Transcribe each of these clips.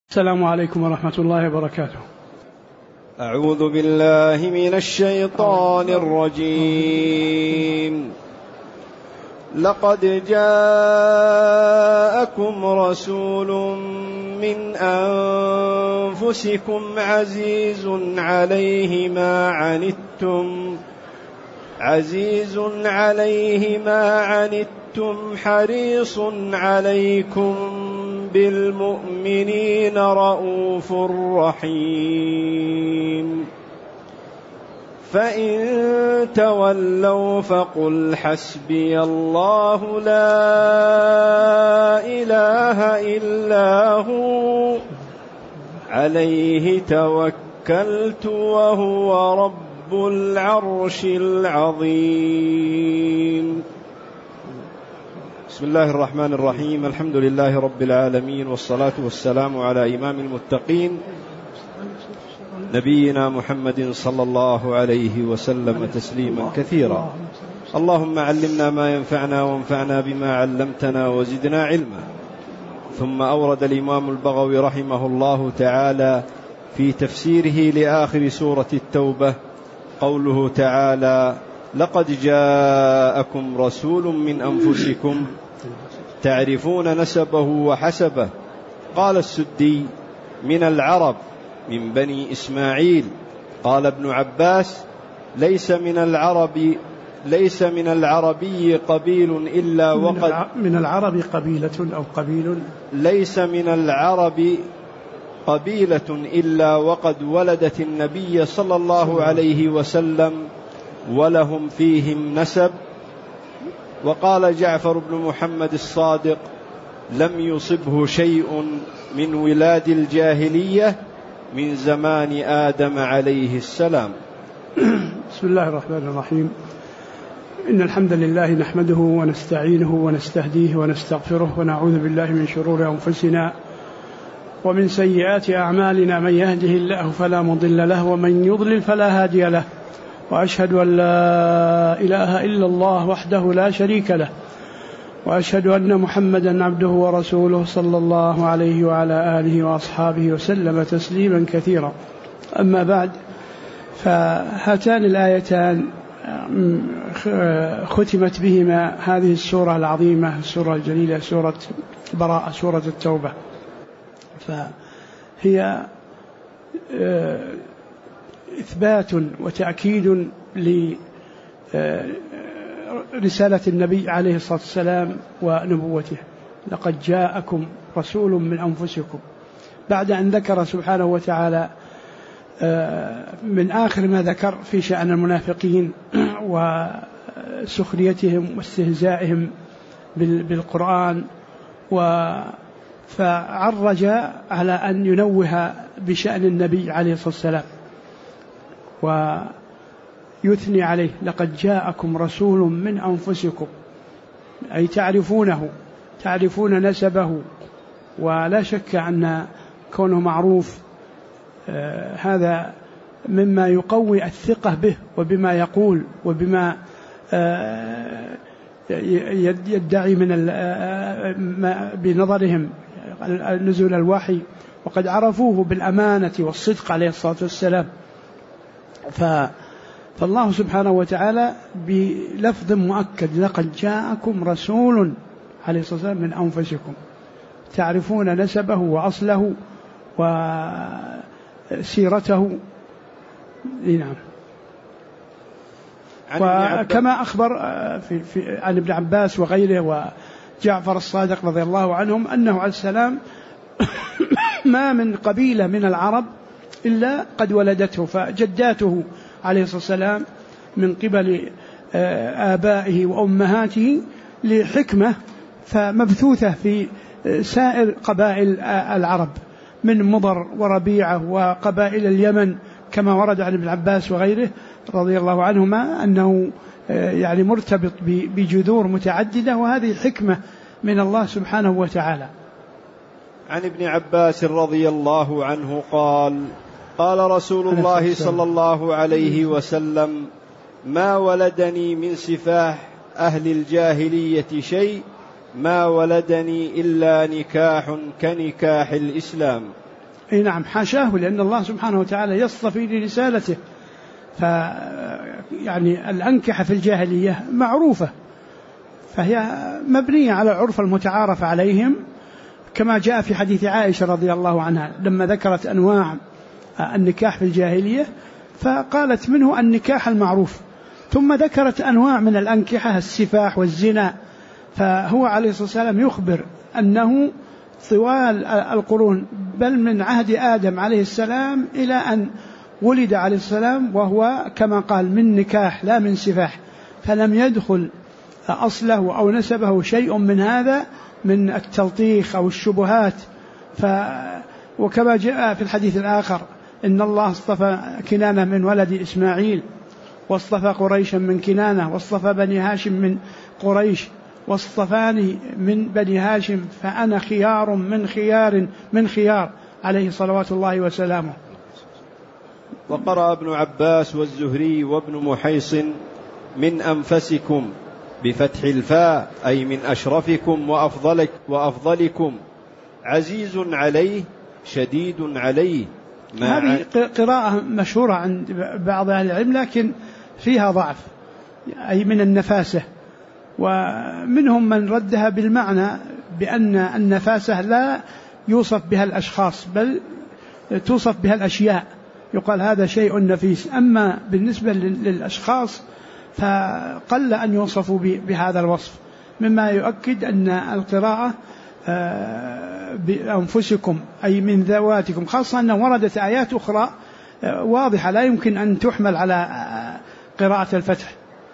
السلام عليكم ورحمة الله وبركاته. أعوذ بالله من الشيطان الرجيم. لقد جاءكم رسول من أنفسكم عزيز عليه ما عنتم حريص عليكم بالمؤمنين رؤوف رحيم. فإن تولوا فقل حسبي الله لا إله إلا هو عليه توكلت وهو رب العرش العظيم. بسم الله الرحمن الرحيم. الحمد لله رب العالمين، والصلاة والسلام على إمام المتقين نبينا محمد صلى الله عليه وسلم تسليما كثيرا. اللهم علمنا ما ينفعنا وانفعنا بما علمتنا وزدنا علما. ثم أورد الإمام البغوي رحمه الله تعالى في تفسيره لآخر سورة التوبة قوله تعالى: لقد جاءكم رسول من أنفسكم تعرفون نسبه وحسبه. قال السدي: من العرب من بني إسماعيل. قال ابن عباس: ليس من العربي قبيل إلا وقد من العرب قبيلة أو قبيل ليس من العرب قبيلة إلا وقد ولدت النبي صلى الله عليه وسلم ولهم فيهم نسب. وقال جعفر بن محمد الصادق: لم يصبه شيء من ولاد الجاهلية من زمان آدم عليه السلام. بسم الله الرحمن الرحيم. إن الحمد لله نحمده ونستعينه ونستهديه ونستغفره ونعوذ بالله من شرور أنفسنا ومن سيئات أعمالنا. من يهده الله فلا مضل له ومن يضلل فلا هادي له. وأشهد أن لا إله إلا الله وحده لا شريك له، وأشهد أن محمدا عبده ورسوله صلى الله عليه وعلى آله وأصحابه وسلم تسليما كثيرا. أما بعد، فهاتان الآيتان ختمت بهما هذه السورة العظيمة، السورة الجليلة، سورة براءة، سورة التوبة. فهي إثبات وتأكيد لرسالة النبي عليه الصلاة والسلام ونبوته. لقد جاءكم رسول من أنفسكم، بعد أن ذكر سبحانه وتعالى من آخر ما ذكر في شأن المنافقين وسخريتهم واستهزائهم بالقرآن، فعرج على أن ينوه بشأن النبي عليه الصلاة والسلام ويثني عليه: لقد جاءكم رسول من أنفسكم، أي تعرفون نسبه. ولا شك أن كونه معروف هذا مما يقوي الثقة به وبما يقول وبما يدعي بنظرهم نزول الوحي، وقد عرفوه بالأمانة والصدق عليه الصلاة والسلام. فالله سبحانه وتعالى بلفظ مؤكد: لقد جاءكم رسول عليه الصلاة والسلام من أنفسكم تعرفون نسبه وأصله وسيرته. نعم. وكما أخبر عن ابن عباس وغيره وجعفر الصادق رضي الله عنهم أنه عليه السلام ما من قبيلة من العرب إلا قد ولدته، فجداته عليه الصلاة والسلام من قبل آبائه وأمهاته لحكمة فمبثوثة في سائر قبائل العرب من مضر وربيعة وقبائل اليمن، كما ورد عن ابن عباس وغيره رضي الله عنهما أنه يعني مرتبط بجذور متعددة، وهذه حكمة من الله سبحانه وتعالى. عن ابن عباس رضي الله عنه قال: قال رسول الله صلى الله عليه وسلم: ما ولدني من سفاح أهل الجاهلية شيء ما ولدني إلا نكاح كنكاح الإسلام. أي نعم حاشاه، لأن الله سبحانه وتعالى يصطفي لرسالته. يعني الأنكحة في الجاهلية معروفة، فهي مبنية على العرف المتعارف عليهم، كما جاء في حديث عائشة رضي الله عنها لما ذكرت أنواع النكاح في الجاهلية فقالت منه النكاح المعروف، ثم ذكرت أنواع من الأنكحة السفاح والزنا. فهو عليه الصلاة والسلام يخبر أنه طوال القرون، بل من عهد آدم عليه السلام إلى أن ولد عليه السلام، وهو كما قال من نكاح لا من سفاح، فلم يدخل أصله أو نسبه شيء من هذا من التلطيخ أو الشبهات. وكما جاء في الحديث الآخر إن الله اصطفى كنانة من ولد إسماعيل، واصطفى قريشا من كنانة، واصطفى بني هاشم من قريش، واصطفاني من بني هاشم، فأنا خيار من خيار عليه صلوات الله وسلامه. وقرأ ابن عباس والزهري وابن محيص من أنفسكم بفتح الفاء أي من أشرفكم وأفضلكم، عزيز عليه شديد عليه. هذه قراءة مشهورة عند بعض أهل العلم لكن فيها ضعف، أي من النفاسة، ومنهم من ردها بالمعنى بأن النفاسة لا يوصف بها الأشخاص بل توصف بها الأشياء، يقال هذا شيء نفيس. أما بالنسبة للأشخاص فقل أن يوصفوا بهذا الوصف، مما يؤكد أن القراءة بأنفسكم أي من ذواتكم، خاصة أن وردت آيات أخرى واضحة لا يمكن أن تحمل على قراءة الفتح.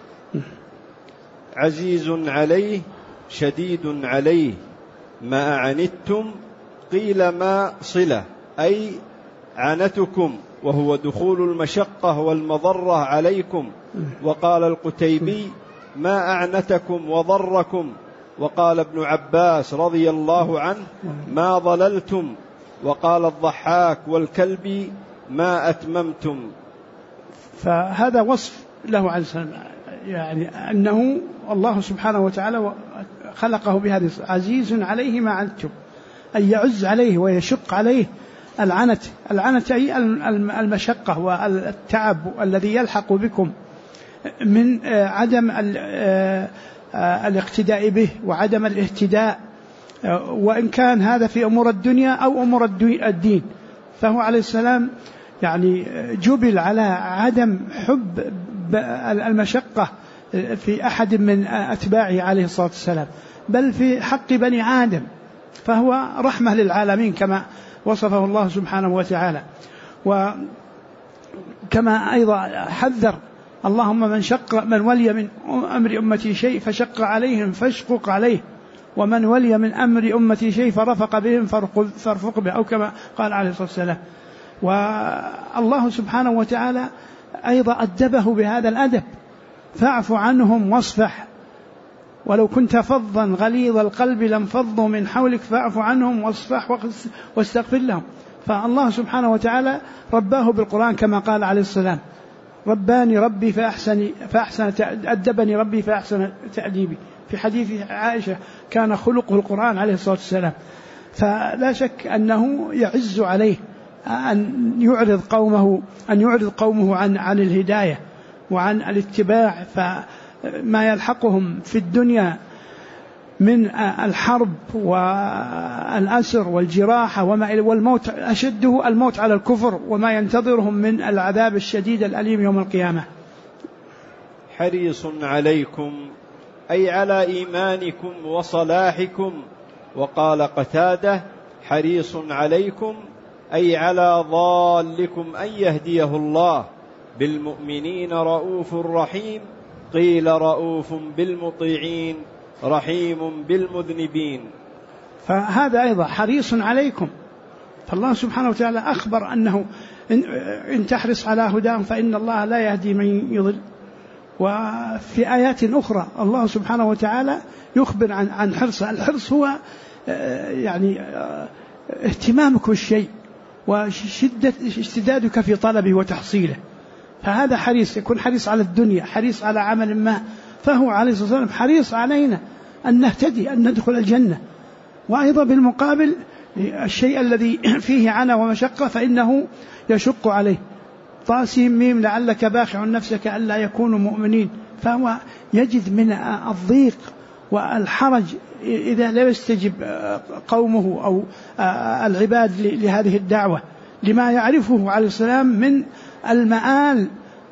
عزيز عليه شديد عليه ما عنتم، قيل ما صلة أي عنتكم، وهو دخول المشقة والمضرة عليكم. وقال القتيبي ما أعنتكم وضركم. وقال ابن عباس رضي الله عنه ما ضللتم. وقال الضحاك والكلبي ما أتممتم. فهذا وصف له عليه السلام، يعني أنه الله سبحانه وتعالى خلقه بهذه عزيز عليه ما عنتم، أي يعز عليه ويشق عليه العنت أي المشقة والتعب الذي يلحق بكم من عدم الاقتداء به وعدم الاهتداء، وإن كان هذا في أمور الدنيا أو أمور الدين. فهو عليه السلام يعني جبل على عدم حب المشقة في أحد من أتباعه عليه الصلاة والسلام، بل في حق بني آدم، فهو رحمة للعالمين كما وصفه الله سبحانه وتعالى. وكما أيضا حذر اللهم من ولي من أمر أمتي شيء فشق عليهم فاشقق عليه، ومن ولي من أمر أمتي شيء فرفق بهم فارفق به، أو كما قال عليه الصلاة والسلام. والله سبحانه وتعالى أيضا أدبه بهذا الأدب، فاعف عنهم واصفح، ولو كنت فظا غليظ القلب لانفضوا من حولك فاعف عنهم واصفح واستغفر لهم. فالله سبحانه وتعالى رباه بالقرآن كما قال عليه السلام رباني ربي فأحسن أدبني ربي فأحسن تأديبي. في حديث عائشة كان خلقه القرآن عليه الصلاة والسلام. فلا شك أنه يعز عليه أن يعرض قومه عن الهداية وعن الاتباع، فما يلحقهم في الدنيا من الحرب والأسر والجراحة والموت، أشده الموت على الكفر، وما ينتظرهم من العذاب الشديد الأليم يوم القيامة. حريص عليكم أي على إيمانكم وصلاحكم. وقال قتادة حريص عليكم أي على ضالكم أن يهديه الله. بالمؤمنين رؤوف رحيم، قيل رؤوف بالمطيعين رحيم بالمذنبين. فهذا أيضا حريص عليكم، فالله سبحانه وتعالى أخبر أنه إن تحرص على هداهم فإن الله لا يهدي من يضل. وفي آيات أخرى الله سبحانه وتعالى يخبر عن حرصه. الحرص هو يعني اهتمامك بالشيء وشدة اشتدادك في طلبه وتحصيله، فهذا حريص، يكون حريص على الدنيا، حريص على عمل ما. فهو عليه الصلاة والسلام حريص علينا أن نهتدي، أن ندخل الجنة. وأيضا بالمقابل الشيء الذي فيه عنى ومشقة فإنه يشق عليه. طاسيم ميم لعلك باخع نفسك ألا يكونوا مؤمنين، فهو يجد من الضيق والحرج إذا لا يستجب قومه أو العباد لهذه الدعوة لما يعرفه عليه السلام من المآل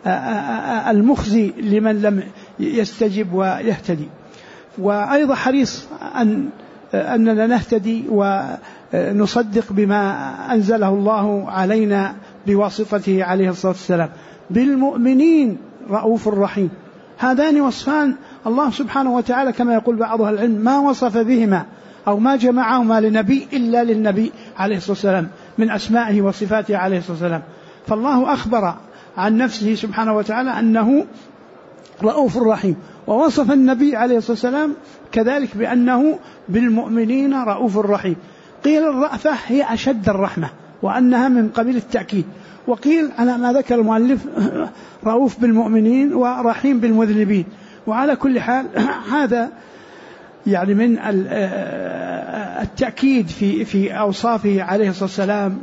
المخزي لمن لم يستجب ويهتدي. وأيضا حريص أننا نهتدي ونصدق بما أنزله الله علينا بواسطته عليه الصلاة والسلام. بالمؤمنين رؤوف رحيم، هذان وصفان الله سبحانه وتعالى كما يقول بعض أهل العلم ما وصف بهما أو ما جمعهما لنبي إلا للنبي عليه الصلاة والسلام من أسمائه وصفاته عليه الصلاة والسلام. فالله أخبر عن نفسه سبحانه وتعالى أنه رؤوف رحيم، ووصف النبي عليه الصلاة والسلام كذلك بأنه بالمؤمنين رؤوف رحيم. قيل الرأفة هي أشد الرحمة وأنها من قبيل التأكيد، وقيل على ما ذكر المؤلف رؤوف بالمؤمنين ورحيم بالمذنبين. وعلى كل حال هذا يعني من التأكيد في أوصافه عليه الصلاة والسلام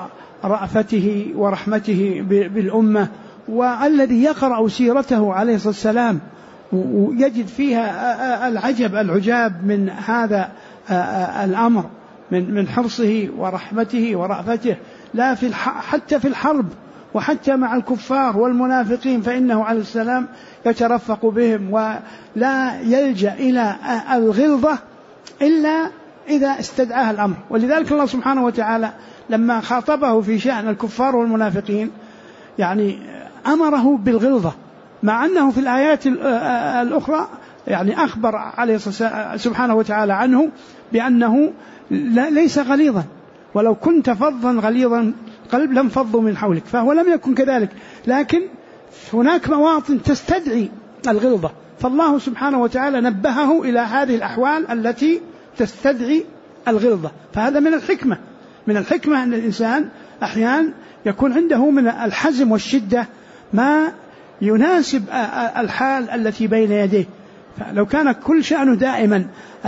ورأفته ورحمته بالأمة. والذي يقرأ سيرته عليه الصلاة والسلام ويجد فيها العجاب من هذا الأمر من حرصه ورحمته ورأفته، لا حتى في الحرب وحتى مع الكفار والمنافقين فإنه عليه السلام يترفق بهم ولا يلجأ إلى الغلظة إلا إذا استدعاها الأمر. ولذلك الله سبحانه وتعالى لما خاطبه في شأن الكفار والمنافقين يعني أمره بالغلظة، مع أنه في الآيات الأخرى يعني أخبر عليه سبحانه وتعالى عنه بأنه ليس غليظا، ولو كنت فظا غليظا قلب لم فضوا من حولك، فهو لم يكن كذلك، لكن هناك مواطن تستدعي الغلظة، فالله سبحانه وتعالى نبهه إلى هذه الأحوال التي تستدعي الغلظة. فهذا من الحكمة أن الإنسان أحيانا يكون عنده من الحزم والشدة ما يناسب الحال التي بين يديه. فلو كان كل شأنه دائما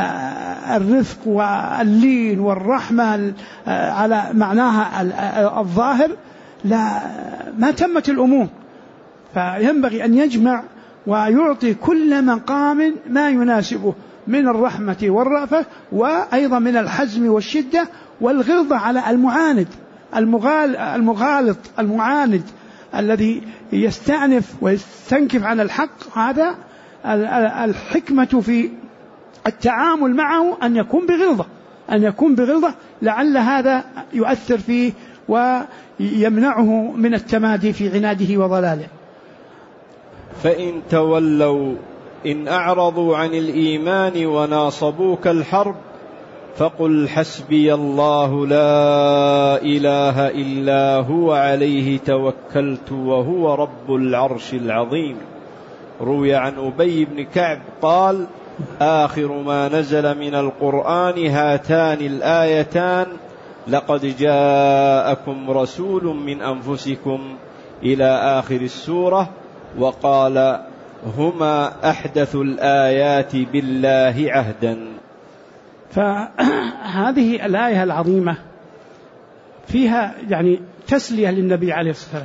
الرفق واللين والرحمة على معناها الظاهر ما تمت الأمور. فينبغي أن يجمع ويعطي كل مقام ما يناسبه من الرحمة والرأفة، وأيضا من الحزم والشدة والغلظة على المعاند المغالط المعاند الذي يستأنف ويستنكف عن الحق. هذا الحكمة في التعامل معه أن يكون بغلظة لعل هذا يؤثر فيه ويمنعه من التمادي في عناده وضلاله. فإن تولوا إن أعرضوا عن الإيمان وناصبوك الحرب فقل حسبي الله لا إله إلا هو عليه توكلت وهو رب العرش العظيم. روي عن أبي بن كعب قال آخر ما نزل من القرآن هاتان الآيتان لقد جاءكم رسول من أنفسكم إلى آخر السورة، وقال هما أحدث الآيات بالله عهدا. فهذه الآية العظيمة فيها يعني تسلية للنبي عليه الصلاة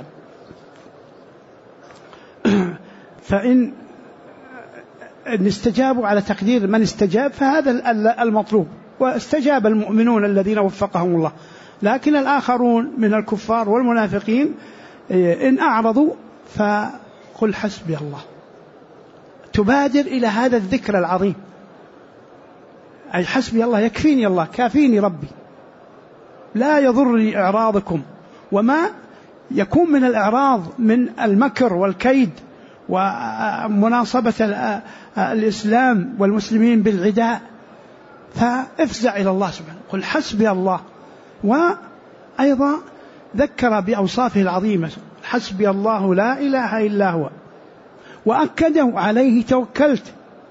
والسلام. فإن استجابوا على تقدير من استجاب فهذا المطلوب، واستجاب المؤمنون الذين وفقهم الله. لكن الآخرون من الكفار والمنافقين إن أعرضوا فقل حسبي الله، تبادر إلى هذا الذكر العظيم، أي حسبي الله يكفيني الله كافيني ربي لا يضرني إعراضكم. وما يكون من الإعراض من المكر والكيد ومناصبة الإسلام والمسلمين بالعداء فافزع إلى الله سبحانه، قل حسبي الله. وأيضا ذكر بأوصافه العظيمة حسبي الله لا إله إلا هو، وأكده عليه توكلت.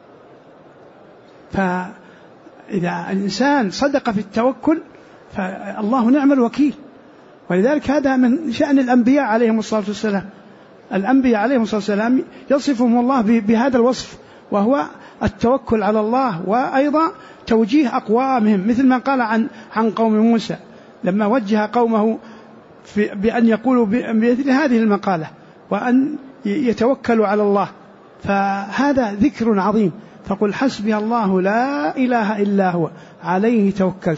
فإذا الإنسان صدق في التوكل فالله نعم الوكيل. ولذلك هذا من شأن الأنبياء عليهم الصلاة والسلام. الأنبياء عليهم الصلاة والسلام يصفهم الله بهذا الوصف، وهو التوكل على الله، وأيضا توجيه أقوامهم، مثل ما قال عن قوم موسى لما وجه قومه بأن يقولوا بمثل هذه المقالة وأن يتوكلوا على الله. فهذا ذكر عظيم. فقل حسبي الله لا إله إلا هو عليه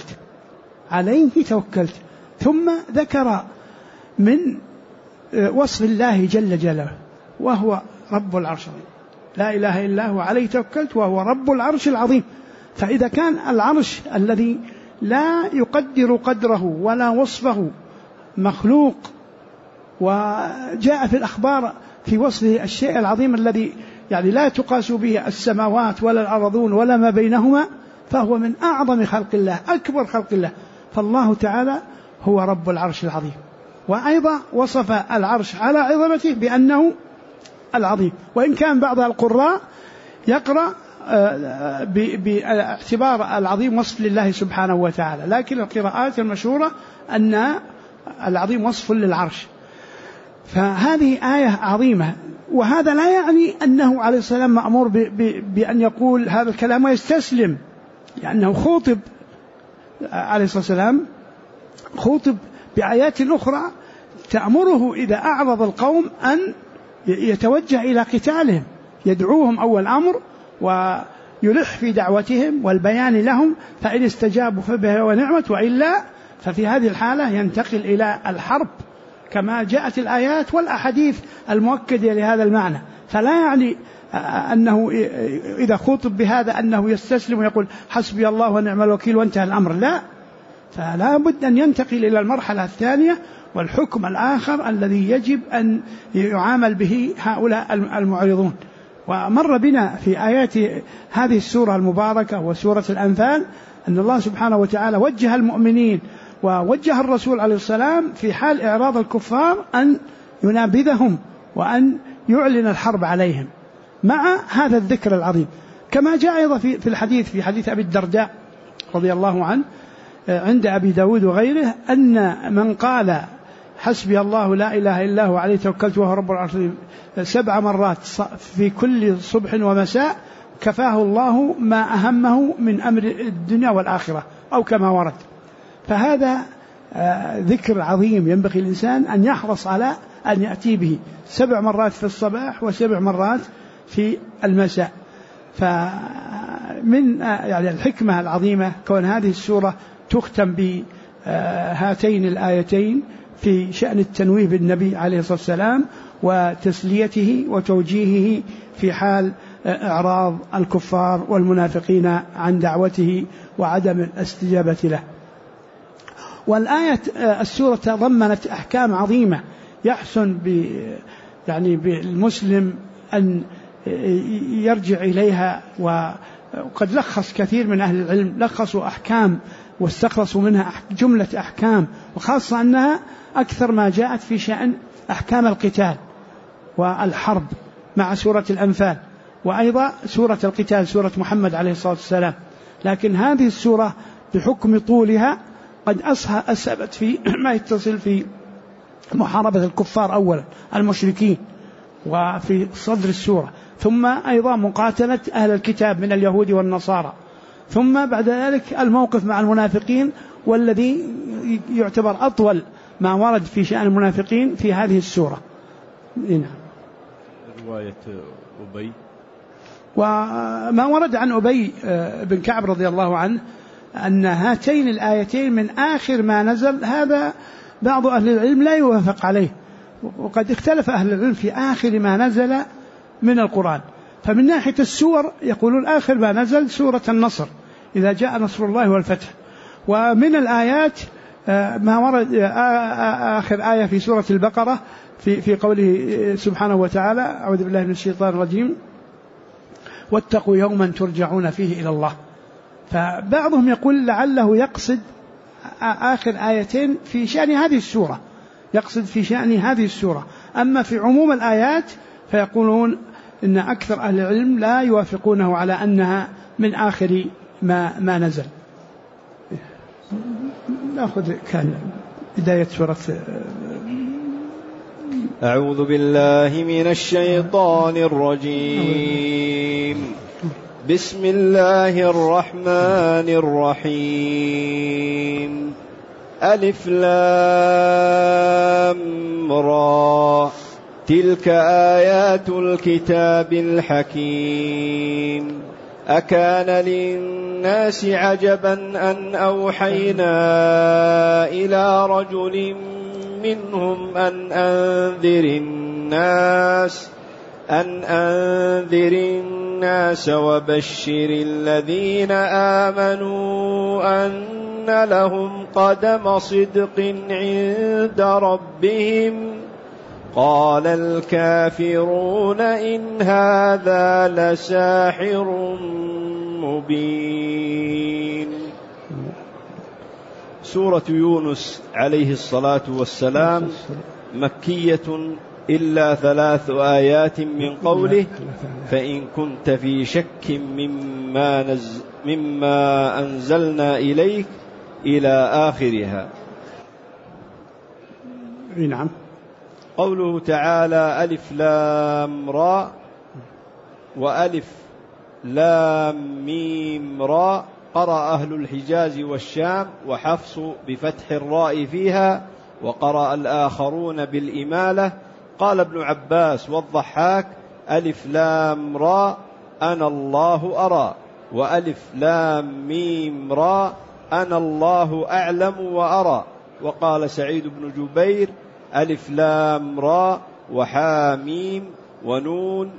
توكلت. ثم ذكر من وصف الله جل جلاله وهو رب العرش العظيم، لا إله إلا هو عليه توكلت وهو رب العرش العظيم. فإذا كان العرش الذي لا يقدر قدره ولا وصفه مخلوق، وجاء في الأخبار في وصفه الشيء العظيم الذي يعني لا تقاس به السماوات ولا الأرضون ولا ما بينهما، فهو من أعظم خلق الله، أكبر خلق الله. فالله تعالى هو رب العرش العظيم. وأيضا وصف العرش على عظمته بأنه العظيم، وإن كان بعض القراء يقرأ باعتبار العظيم وصف لله سبحانه وتعالى، لكن القراءات المشهورة أن العظيم وصف للعرش. فهذه آية عظيمة. وهذا لا يعني أنه عليه السلام مأمور بأن يقول هذا الكلام ويستسلم، لأنه خوطب عليه الصلاة والسلام خوطب بآيات أخرى تأمره إذا أعرض القوم أن يتوجه إلى قتالهم، يدعوهم أول أمر ويلح في دعوتهم والبيان لهم، فإن استجابوا فبها ونعمت، وإلا ففي هذه الحالة ينتقل إلى الحرب كما جاءت الآيات والأحاديث المؤكدة لهذا المعنى. فلا يعني أنه إذا خطب بهذا أنه يستسلم ويقول حسبي الله ونعم الوكيل وانتهى الأمر، لا، فلا بد أن ينتقل إلى المرحلة الثانية والحكم الآخر الذي يجب أن يعامل به هؤلاء المعرضون. ومر بنا في آيات هذه السورة المباركة وسورة الأنفال أن الله سبحانه وتعالى وجه المؤمنين ووجه الرسول عليه السلام في حال إعراض الكفار أن ينابذهم وأن يعلن الحرب عليهم مع هذا الذكر العظيم. كما جاء أيضا في الحديث، في حديث أبي الدرداء رضي الله عنه عند أبي داود وغيره، أن من قال حسبي الله لا إله إلا هو عليه توكلت وهو رب العرش 7 مرات في كل صبح ومساء كفاه الله ما أهمه من أمر الدنيا والآخرة، أو كما ورد. فهذا ذكر عظيم ينبغي الإنسان أن يحرص على أن يأتي به 7 مرات في الصباح و7 مرات في المساء. فمن يعني الحكمة العظيمة كون هذه السورة تختم بهاتين الآيتين في شأن التنويه بالنبي عليه الصلاة والسلام وتسليته وتوجيهه في حال إعراض الكفار والمنافقين عن دعوته وعدم الاستجابة له. والآية السورة تضمنت أحكام عظيمة يحسن يعني بالمسلم أن يرجع إليها. وقد لخص كثير من أهل العلم لخصوا أحكام واستخلصوا منها جملة أحكام، وخاصة أنها أكثر ما جاءت في شأن أحكام القتال والحرب مع سورة الأنفال، وأيضا سورة القتال سورة محمد عليه الصلاة والسلام. لكن هذه السورة بحكم طولها قد أسهبت في ما يتصل في محاربة الكفار أولا المشركين وفي صدر السورة، ثم أيضا مقاتلة أهل الكتاب من اليهود والنصارى، ثم بعد ذلك الموقف مع المنافقين، والذي يعتبر أطول ما ورد في شأن المنافقين في هذه السورة. رواية أبي، وما ورد عن أبي بن كعب رضي الله عنه أن هاتين الآيتين من آخر ما نزل. هذا بعض أهل العلم لا يوافق عليه، وقد اختلف أهل العلم في آخر ما نزل من القرآن. فمن ناحية السور يقولون آخر ما نزل سورة النصر إذا جاء نصر الله والفتح. ومن الآيات ما ورد آخر آية في سورة البقرة في قوله سبحانه وتعالى أعوذ بالله من الشيطان الرجيم واتقوا يوما ترجعون فيه إلى الله. فبعضهم يقول لعله يقصد آخر آيتين في شأن هذه السورة، يقصد في شأن هذه السورة. أما في عموم الآيات فيقولون إن أكثر أهل العلم لا يوافقونه على أنها من آخر ما نزل. نأخذ كان بداية سورة أعوذ بالله من الشيطان الرجيم. بسم الله الرحمن الرحيم. ألف لام را تلك آيات الكتاب الحكيم. أكان للناس عجبا أن أوحينا إلى رجل منهم أن أنذر الناس وبشر الذين آمنوا أن لهم قدم صدق عند ربهم. قال الكافرون إن هذا لساحر مبين. سورة يونس عليه الصلاة والسلام مكية إلا 3 آيات من قوله فإن كنت في شك مما أنزلنا إليك إلى آخرها. نعم. قوله تعالى ألف لام را وألف لام ميم را قرأ أهل الحجاز والشام وحفص بفتح الراء فيها، وقرأ الآخرون بالإمالة. قال ابن عباس والضحاك ألف لام را أنا الله أرى، وألف لام ميم را أنا الله أعلم وأرى. وقال سعيد بن جبير ألف لام را وحاميم ونون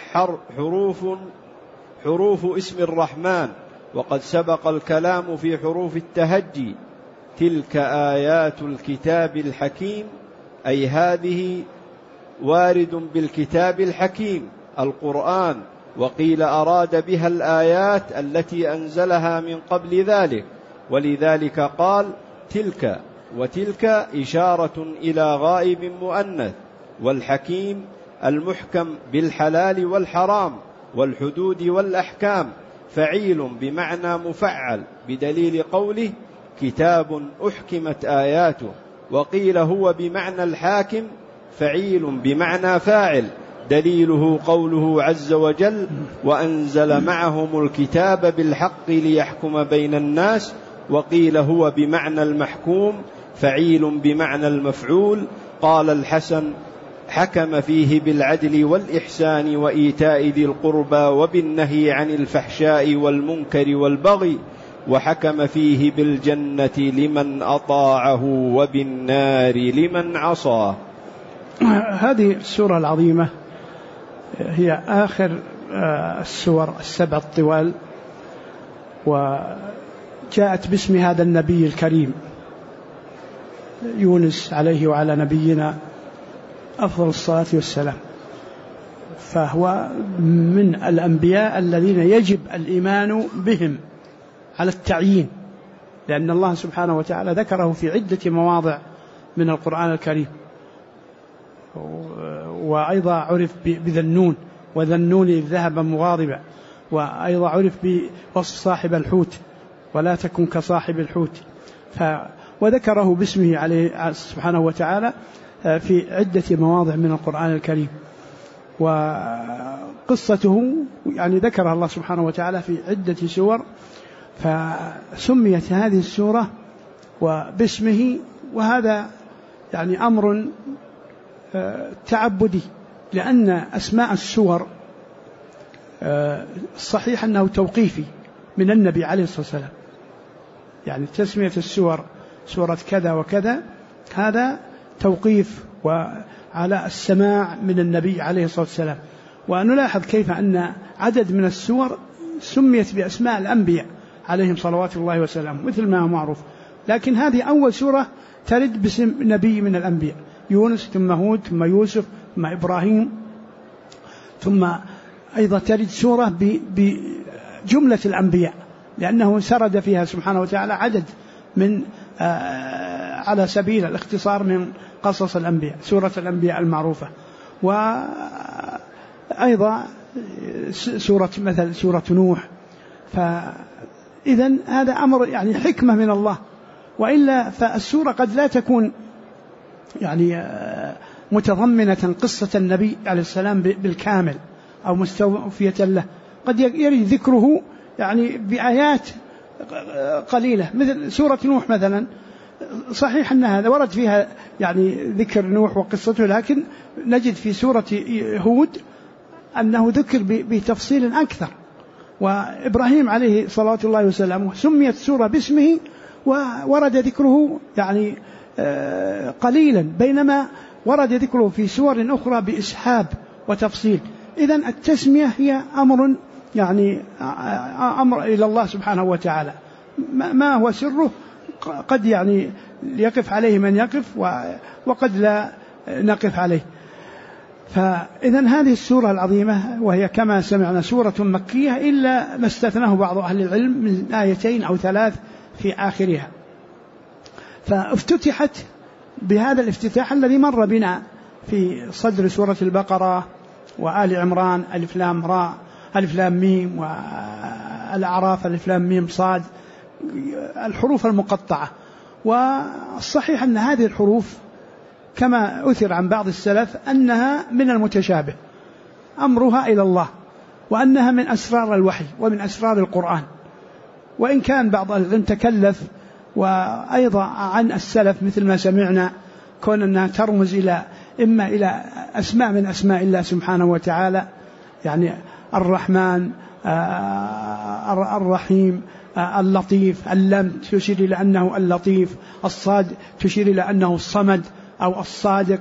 حروف اسم الرحمن، وقد سبق الكلام في حروف التهجي. تلك آيات الكتاب الحكيم، أي هذه وارد بالكتاب الحكيم القرآن، وقيل أراد بها الآيات التي أنزلها من قبل ذلك، ولذلك قال تلك، وتلك إشارة إلى غائب مؤنث. والحكيم المحكم بالحلال والحرام والحدود والأحكام، فعيل بمعنى مفعل بدليل قوله كتاب أحكمت آياته. وقيل هو بمعنى الحاكم، فعيل بمعنى فاعل، دليله قوله عز وجل وأنزل معهم الكتاب بالحق ليحكم بين الناس. وقيل هو بمعنى المحكوم، فعيل بمعنى المفعول. قال الحسن حكم فيه بالعدل والإحسان وإيتاء ذي القربى وبالنهي عن الفحشاء والمنكر والبغي، وحكم فيه بالجنة لمن أطاعه وبالنار لمن عصاه. هذه السورة العظيمة هي آخر السور 7 الطوال، وجاءت باسم هذا النبي الكريم يونس عليه وعلى نبينا أفضل الصلاة والسلام. فهو من الأنبياء الذين يجب الإيمان بهم على التعيين، لأن الله سبحانه وتعالى ذكره في عدة مواضع من القرآن الكريم. وأيضا عرف بذنون، وذنون إذ ذهب مغاضبا، وأيضا عرف بوصف صاحب الحوت ولا تكن كصاحب الحوت. وذكره باسمه عليه سبحانه وتعالى في عدة مواضع من القرآن الكريم. وقصته يعني ذكرها الله سبحانه وتعالى في عدة سور، فسميت هذه السورة وباسمه. وهذا يعني أمر تعبدي، لأن أسماء السور صحيح أنه توقيفي من النبي عليه الصلاة والسلام، يعني تسمية السور سورة كذا وكذا هذا توقيف وعلى السماع من النبي عليه الصلاة والسلام. ونلاحظ كيف أن عدد من السور سميت بأسماء الأنبياء عليهم صلوات الله وسلامه مثل ما هو معروف، لكن هذه أول سورة ترد باسم نبي من الأنبياء، يونس ثم هود ثم يوسف ثم إبراهيم، ثم أيضا ترد سورة بجملة الأنبياء، لأنه سرد فيها سبحانه وتعالى عدد من على سبيل الاختصار من قصص الأنبياء، سورة الأنبياء المعروفة. وأيضا سورة مثل سورة نوح. فإذن هذا أمر يعني حكمة من الله، وإلا فالسورة قد لا تكون يعني متضمنة قصة النبي عليه السلام بالكامل أو مستوفية له، قد يرد ذكره يعني بآيات قليلة، مثل سورة نوح مثلا، صحيح أن هذا ورد فيها يعني ذكر نوح وقصته، لكن نجد في سورة هود أنه ذكر بتفصيل أكثر. وإبراهيم عليه صلاة الله وسلامه سميت سورة باسمه وورد ذكره يعني قليلا، بينما ورد ذكره في سور أخرى بإسحاب وتفصيل. إذن التسمية هي أمر يعني أمر إلى الله سبحانه وتعالى، ما هو سره قد يعني يقف عليه من يقف وقد لا نقف عليه. فإذن هذه السورة العظيمة وهي كما سمعنا سورة مكية، إلا ما استثناه بعض أهل العلم من آيتين أو 3 في آخرها. فافتتحت بهذا الافتتاح الذي مر بنا في صدر سورة البقرة وآل عمران ألف لام راء ألف لام ميم، والأعراف ألف لام ميم صاد، الحروف المقطعة. والصحيح أن هذه الحروف كما أثر عن بعض السلف أنها من المتشابه، أمرها إلى الله، وأنها من أسرار الوحي ومن أسرار القرآن، وإن كان بعض العلم تكلف وأيضا عن السلف مثل ما سمعنا كون أنها ترمز إما إلى أسماء من أسماء الله سبحانه وتعالى، يعني الرحمن الرحيم اللطيف، اللم تشير إلى أنه اللطيف، الصاد تشير إلى أنه الصمد أو الصادق،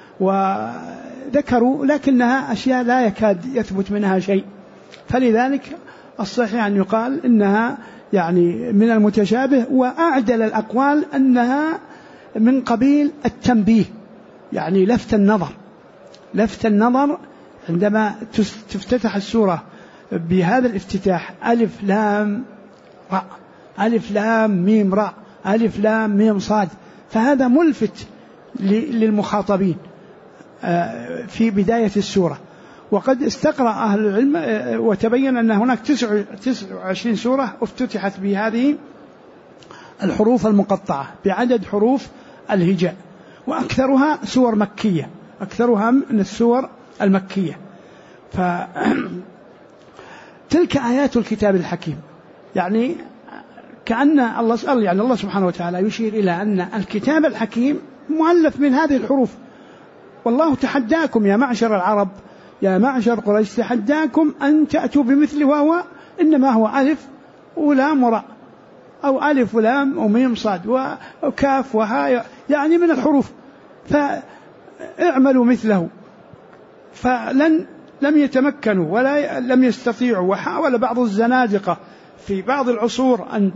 وذكروا لكنها أشياء لا يكاد يثبت منها شيء. فلذلك الصحيح أن يقال إنها يعني من المتشابه، وأعدل الأقوال أنها من قبيل التنبيه، يعني لفت النظر عندما تفتتح السورة بهذا الافتتاح ألف لام راء ألف لام ميم راء ألف لام ميم صاد، فهذا ملفت للمخاطبين في بداية السورة. وقد استقرأ أهل العلم وتبين أن هناك 29 سورة افتتحت بهذه الحروف المقطعة بعدد حروف الهجاء، وأكثرها سور مكية، أكثرها من السور المكية. فتلك آيات الكتاب الحكيم، يعني كأن الله سبحانه وتعالى يشير إلى أن الكتاب الحكيم مؤلف من هذه الحروف. والله تحداكم يا معشر العرب يا معشر قريش، تحداكم أن تأتوا بمثله، وهو إنما هو ألف ولام وراء، أو ألف ولام وميم صاد وكاف وهاء، يعني من الحروف، فاعملوا مثله. لم يتمكنوا ولا لم يستطيعوا، وحاول بعض الزنادقة في بعض العصور أن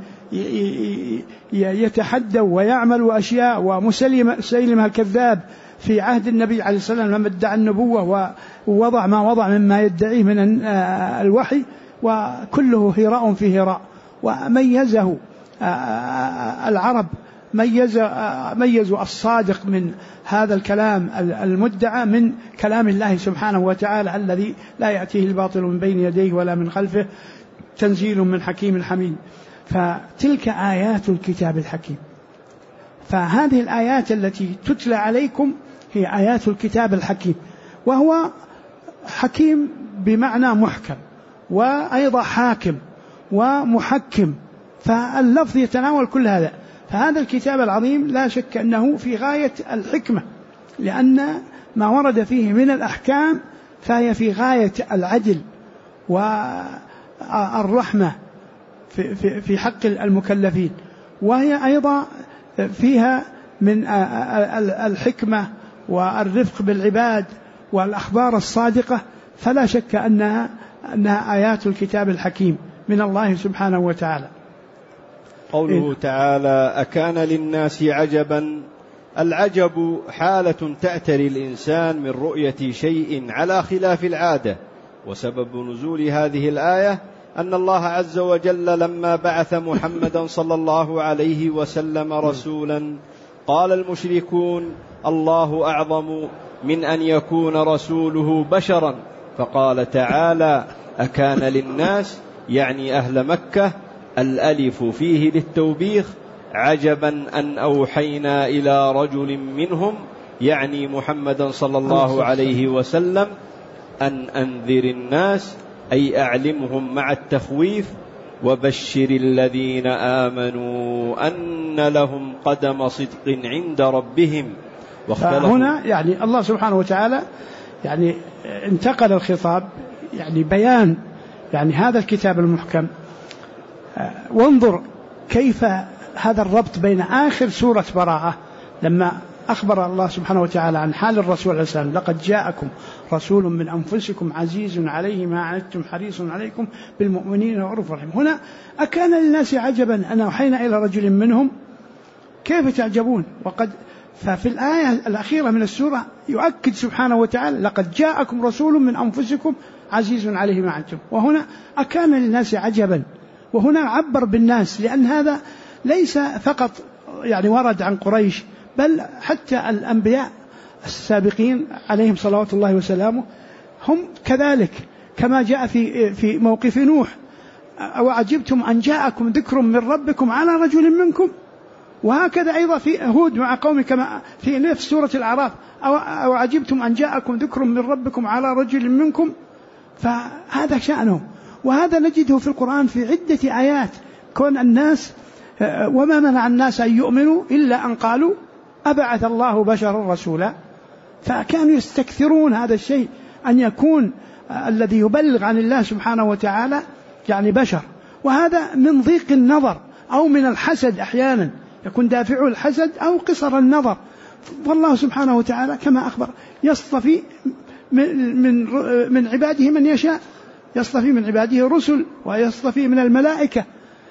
يتحدوا ويعملوا أشياء، ومسيلمة الكذاب في عهد النبي عليه الصلاة والسلام لما ادعى النبوة ووضع ما وضع مما يدعيه من الوحي، وكله هراء في هراء. وميزه العرب، ميزوا الصادق من هذا الكلام المدعى من كلام الله سبحانه وتعالى الذي لا يأتيه الباطل من بين يديه ولا من خلفه، تنزيل من حكيم حميد. فتلك آيات الكتاب الحكيم. فهذه الآيات التي تتلى عليكم هي آيات الكتاب الحكيم، وهو حكيم بمعنى محكم، وأيضا حاكم ومحكم، فاللفظ يتناول كل هذا. فهذا الكتاب العظيم لا شك أنه في غاية الحكمة، لأن ما ورد فيه من الأحكام فهي في غاية العدل والرحمة في حق المكلفين، وهي أيضا فيها من الحكمة والرفق بالعباد والأخبار الصادقة. فلا شك أنها آيات الكتاب الحكيم من الله سبحانه وتعالى. قوله تعالى: أكان للناس عجبا. العجب حالة تأتري الإنسان من رؤية شيء على خلاف العادة. وسبب نزول هذه الآية أن الله عز وجل لما بعث محمدا صلى الله عليه وسلم رسولا قال المشركون: الله أعظم من أن يكون رسوله بشرا. فقال تعالى: أكان للناس، يعني أهل مكة، الألف فيه للتوبيخ، عجبا أن أوحينا إلى رجل منهم يعني محمدا صلى الله عليه وسلم أن أنذر الناس أي أعلمهم مع التخويف وبشر الذين آمنوا أن لهم قدم صدق عند ربهم. هنا يعني الله سبحانه وتعالى يعني انتقل الخطاب يعني بيان يعني هذا الكتاب المحكم. وانظر كيف هذا الربط بين آخر سورة براءة لما أخبر الله سبحانه وتعالى عن حال الرسول عليه السلام: لقد جاءكم رسول من أنفسكم عزيز عليه ما عنتم حريص عليكم بالمؤمنين رؤوف رحيم. هنا أكان للناس عجبا أن أوحينا إلى رجل منهم كيف تعجبون. ففي الآية الأخيرة من السورة يؤكد سبحانه وتعالى: لقد جاءكم رسول من أنفسكم عزيز عليه ما عنتم. وهنا أكان للناس عجبا، وهنا عبر بالناس، لأن هذا ليس فقط يعني ورد عن قريش، بل حتى الأنبياء السابقين عليهم صلوات الله وسلامه هم كذلك، كما جاء في موقف نوح: أوعجبتم أن جاءكم ذكر من ربكم على رجل منكم. وهكذا أيضا في هود مع قوم كما في نفس سورة الأعراف: أوعجبتم أن جاءكم ذكر من ربكم على رجل منكم. فهذا شأنه، وهذا نجده في القرآن في عدة آيات. كون الناس وما منع الناس أن يؤمنوا إلا أن قالوا أبعث الله بشرا رسولا. فكانوا يستكثرون هذا الشيء، أن يكون الذي يبلغ عن الله سبحانه وتعالى يعني بشر. وهذا من ضيق النظر أو من الحسد، أحيانا يكون دافعه الحسد أو قصر النظر. والله سبحانه وتعالى كما أخبر يصطفي من عباده من يشاء، يصطفي من عباده رسل ويصطفي من الملائكة.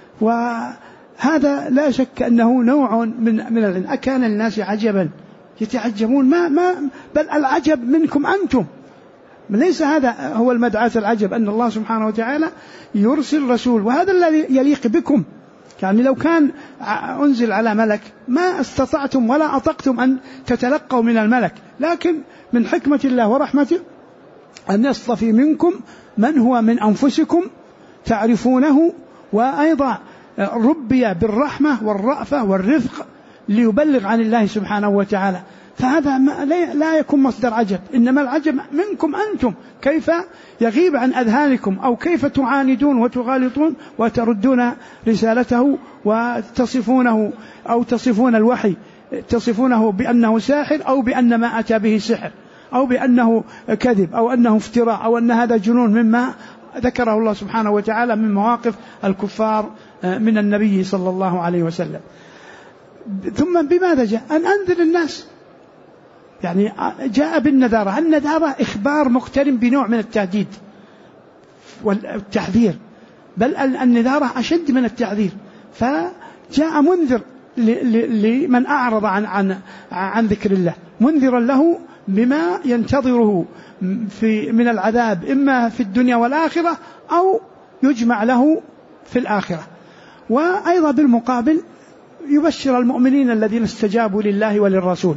وهذا لا شك أنه نوع من أكان الناس عجبا يتعجبون بل العجب منكم أنتم. ليس هذا هو المدعاة العجب، أن الله سبحانه وتعالى يرسل رسول، وهذا الذي يليق بكم. يعني لو كان أنزل على ملك ما استطعتم ولا أطقتم أن تتلقوا من الملك، لكن من حكمة الله ورحمته أن يصطفي منكم من هو من أنفسكم تعرفونه، وأيضا ربي بالرحمة والرأفة والرفق ليبلغ عن الله سبحانه وتعالى. فهذا لا يكون مصدر عجب، إنما العجب منكم أنتم، كيف يغيب عن أذهانكم، أو كيف تعاندون وتغالطون وتردون رسالته وتصفونه أو تصفون الوحي، تصفونه بأنه ساحر، أو بأن ما أتى به سحر، أو بأنه كذب، أو أنه افتراء، أو أن هذا جنون، مما ذكره الله سبحانه وتعالى من مواقف الكفار من النبي صلى الله عليه وسلم. ثم بماذا جاء؟ أن أنذر الناس، يعني جاء بالنذارة. النذارة إخبار مقترن بنوع من التهديد والتحذير، بل النذارة أشد من التحذير. فجاء منذر لمن أعرض عن ذكر الله، منذرا له بما ينتظره من العذاب، إما في الدنيا والآخرة أو يجمع له في الآخرة. وأيضا بالمقابل يبشر المؤمنين الذين استجابوا لله وللرسول: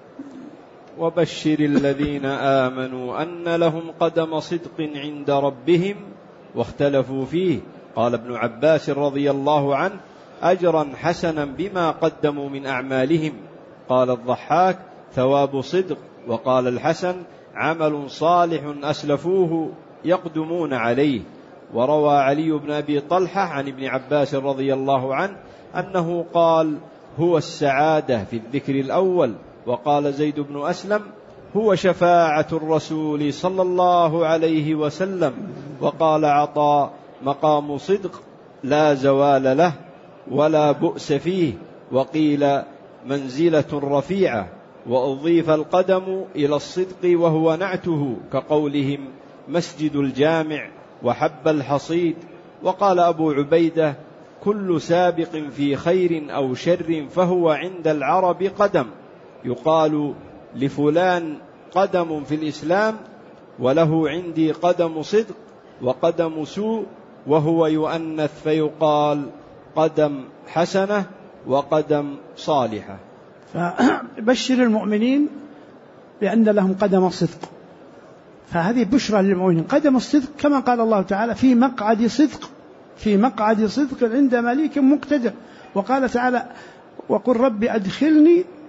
وبشر الذين آمنوا أن لهم قدم صدق عند ربهم واختلفوا فيه. قال ابن عباس رضي الله عنه: أجرا حسنا بما قدموا من أعمالهم. قال الضحاك: ثواب صدق. وقال الحسن: عمل صالح أسلفوه يقدمون عليه. وروى علي بن أبي طلحة عن ابن عباس رضي الله عنه أنه قال: هو السعادة في الذكر الأول. وقال زيد بن أسلم: هو شفاعة الرسول صلى الله عليه وسلم. وقال عطاء: مقام صدق لا زوال له ولا بؤس فيه. وقيل: منزلة رفيعة. وأضيف القدم إلى الصدق وهو نعته، كقولهم: مسجد الجامع وحب الحصيد. وقال أبو عبيدة: كل سابق في خير أو شر فهو عند العرب قدم. يقال لفلان قدم في الإسلام، وله عندي قدم صدق وقدم سوء، وهو يؤنث فيقال قدم حسنة وقدم صالحة. فبشر المؤمنين بأن لهم قدم صدق، فهذه بشرى للمؤمنين. قدم الصدق كما قال الله تعالى: في مقعد صدق، في مقعد صدق عند مليك مقتدر. وقال تعالى: وقل رب أدخلني